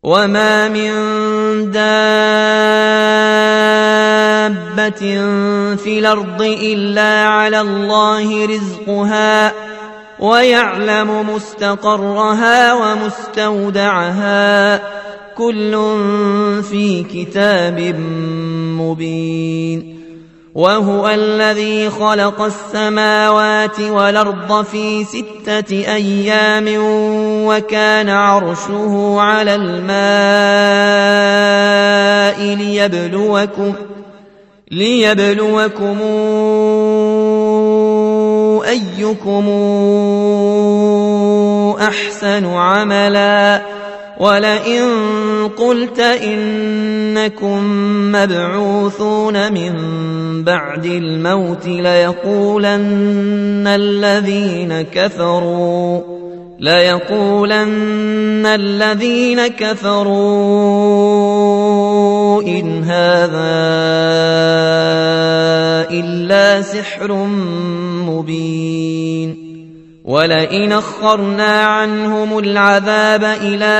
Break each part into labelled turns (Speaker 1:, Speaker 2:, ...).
Speaker 1: وما من دابة في الأرض إلا على الله رزقها ويعلم مستقرها ومستودعها كل في كتاب مبين وهو الذي خلق السماوات والأرض في 6 أيام وكان عرشه على الماء ليبلوكم أيكم أحسن عملا ولئن قلت إنكم مبعوثون من بعد الموت ليقولن الذين كفروا إن هذا إلا سحر مبين ولئن أخرنا عنهم العذاب إلى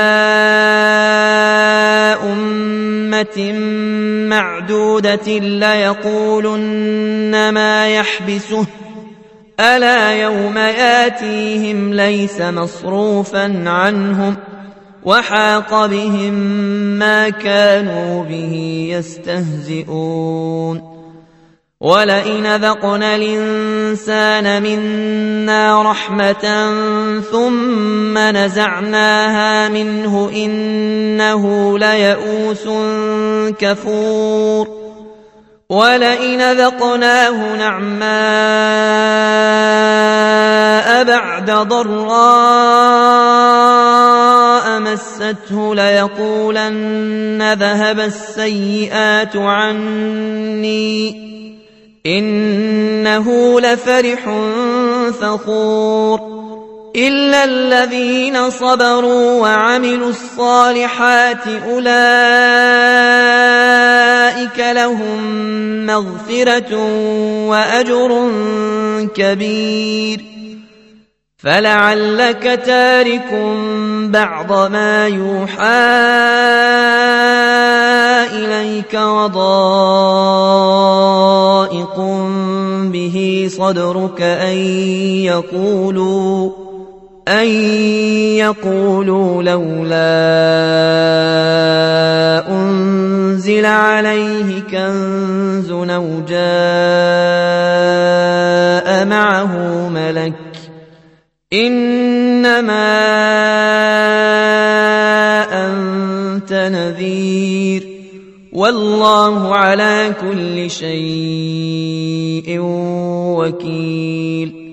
Speaker 1: أمة معدودة ليقولن ما يحبسه ألا يوم ياتيهم ليس مصروفا عنهم وحاق بهم ما كانوا به يستهزئون ولئن ذقنا الإنسان منا رحمة ثم نزعناها منه إنه ليئوس كفور ولئن ذقناه نعماء بعد ضراء مسته ليقولن ذهب السيئات عني إنه لفرح فخور إلا الذين صبروا وعملوا الصالحات أولئك لهم مغفرة وأجر كبير فلعلك تارك بعض ما يوحى إليك وضائق به صدرك أن يقولوا لولا أنزل عليه كنز أو جاء معه ملك إنما أنت نذير والله على كل شيء وكيل